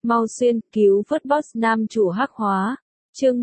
Mau xuyên, cứu vớt boss nam chủ hắc hóa. Chương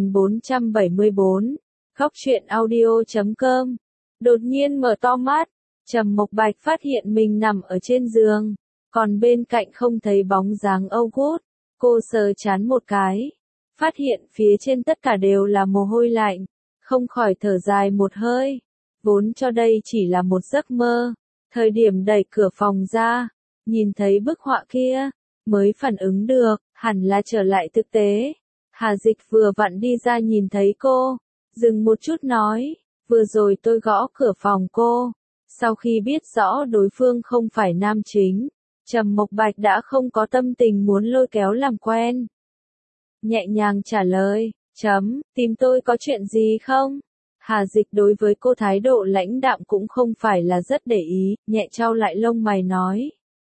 1474. Góc truyện audio.com. Đột nhiên mở to mắt, Trầm Mộc Bạch phát hiện mình nằm ở trên giường, còn bên cạnh không thấy bóng dáng August. Cô sờ chán một cái, phát hiện phía trên tất cả đều là mồ hôi lạnh, không khỏi thở dài một hơi. Vốn cho đây chỉ là một giấc mơ. Thời điểm đẩy cửa phòng ra, nhìn thấy bức họa kia, mới phản ứng được, hẳn là trở lại thực tế. Hà Dịch vừa vặn đi ra nhìn thấy cô, dừng một chút nói, vừa rồi tôi gõ cửa phòng cô. Sau khi biết rõ đối phương không phải nam chính, Trầm Mộc Bạch đã không có tâm tình muốn lôi kéo làm quen. Nhẹ nhàng trả lời, tìm tôi có chuyện gì không? Hà Dịch đối với cô thái độ lãnh đạm cũng không phải là rất để ý, nhẹ chau lại lông mày nói.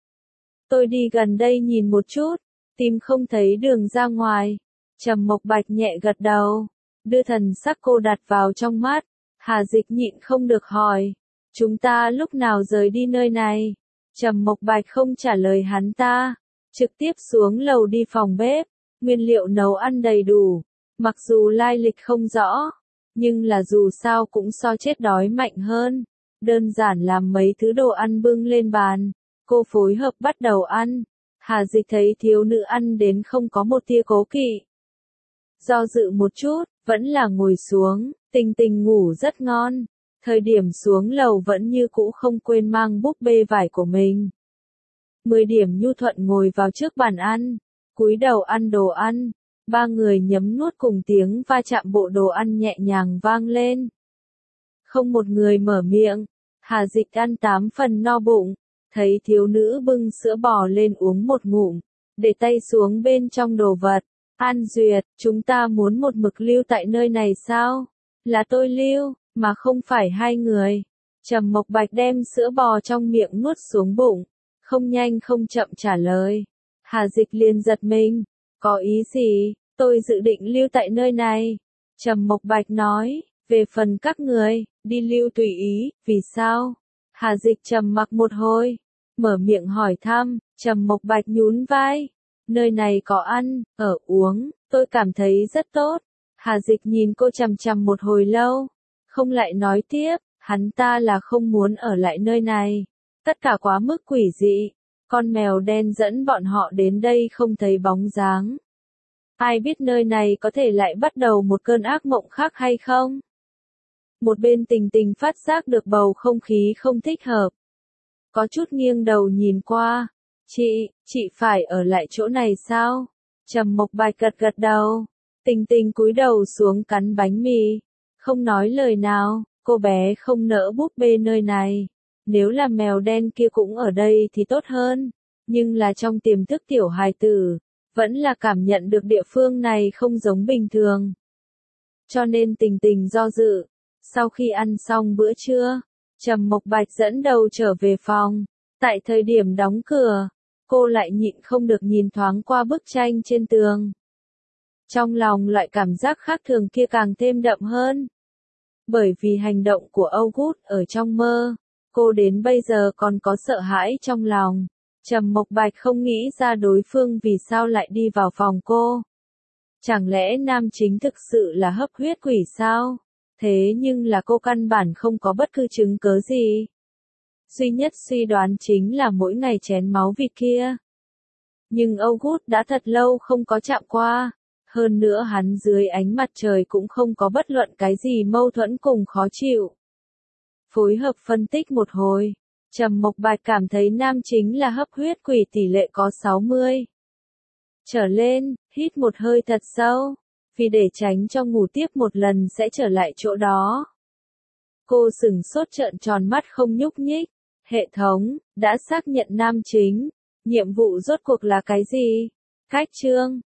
Tôi đi gần đây nhìn một chút, tìm không thấy đường ra ngoài. Trầm Mộc Bạch nhẹ gật đầu, đưa thần sắc cô đặt vào trong mắt. Hà Dịch nhịn không được hỏi, chúng ta lúc nào rời đi nơi này? Trầm Mộc Bạch không trả lời hắn ta, trực tiếp xuống lầu đi phòng bếp, nguyên liệu nấu ăn đầy đủ, mặc dù lai lịch không rõ, nhưng là dù sao cũng so chết đói mạnh hơn. Đơn giản làm mấy thứ đồ ăn bưng lên bàn, cô phối hợp bắt đầu ăn. Hà Dịch thấy thiếu nữ ăn đến không có một tia cố kỵ. Do dự một chút, vẫn là ngồi xuống, Tình Tình ngủ rất ngon. Thời điểm xuống lầu vẫn như cũ không quên mang búp bê vải của mình. 10 điểm nhu thuận ngồi vào trước bàn ăn, cúi đầu ăn đồ ăn. Ba người nhấm nuốt cùng tiếng va chạm bộ đồ ăn nhẹ nhàng vang lên. Không một người mở miệng, Hà Dịch ăn 8 phần no bụng, thấy thiếu nữ bưng sữa bò lên uống một ngụm, để tay xuống bên trong đồ vật. An Duyệt, chúng ta muốn một mực lưu tại nơi này sao? Là tôi lưu, mà không phải hai người. Trầm Mộc Bạch đem sữa bò trong miệng nuốt xuống bụng, không nhanh không chậm trả lời. Hà Dịch liền giật mình, có ý gì? Tôi dự định lưu tại nơi này. Trầm Mộc Bạch nói, về phần các người, đi lưu tùy ý, vì sao? Hà Dịch trầm mặc một hồi, mở miệng hỏi thăm. Trầm Mộc Bạch nhún vai, nơi này có ăn, ở uống, tôi cảm thấy rất tốt. Hà Dịch nhìn cô chằm chằm một hồi lâu, không lại nói tiếp, hắn ta là không muốn ở lại nơi này. Tất cả quá mức quỷ dị, con mèo đen dẫn bọn họ đến đây không thấy bóng dáng. Ai biết nơi này có thể lại bắt đầu một cơn ác mộng khác hay không? Một bên Tình Tình phát giác được bầu không khí không thích hợp. Có chút nghiêng đầu nhìn qua. Chị phải ở lại chỗ này sao? Trầm Mộc Bạch gật gật đầu. Tình Tình cúi đầu xuống cắn bánh mì. Không nói lời nào, cô bé không nỡ búp bê nơi này. Nếu là mèo đen kia cũng ở đây thì tốt hơn. Nhưng là trong tiềm thức tiểu hài tử, vẫn là cảm nhận được địa phương này không giống bình thường. Cho nên Tình Tình do dự. Sau khi ăn xong bữa trưa, Trầm Mộc Bạch dẫn đầu trở về phòng. Tại thời điểm đóng cửa, cô lại nhịn không được nhìn thoáng qua bức tranh trên tường. Trong lòng loại cảm giác khác thường kia càng thêm đậm hơn. Bởi vì hành động của August ở trong mơ, cô đến bây giờ còn có sợ hãi trong lòng. Trầm Mộc Bạch không nghĩ ra đối phương vì sao lại đi vào phòng cô. Chẳng lẽ nam chính thực sự là hấp huyết quỷ sao? Thế nhưng là cô căn bản không có bất cứ chứng cớ gì. Duy nhất suy đoán chính là mỗi ngày chén máu vịt kia. Nhưng August đã thật lâu không có chạm qua. Hơn nữa hắn dưới ánh mặt trời cũng không có bất luận cái gì mâu thuẫn cùng khó chịu. Phối hợp phân tích một hồi, Trầm Mộc Bạch cảm thấy nam chính là hấp huyết quỷ tỷ lệ có 60 trở lên, hít một hơi thật sâu, vì để tránh cho ngủ tiếp một lần sẽ trở lại chỗ đó. Cô sửng sốt trợn tròn mắt không nhúc nhích. Hệ thống đã xác nhận nam chính, nhiệm vụ rốt cuộc là cái gì? Cách chương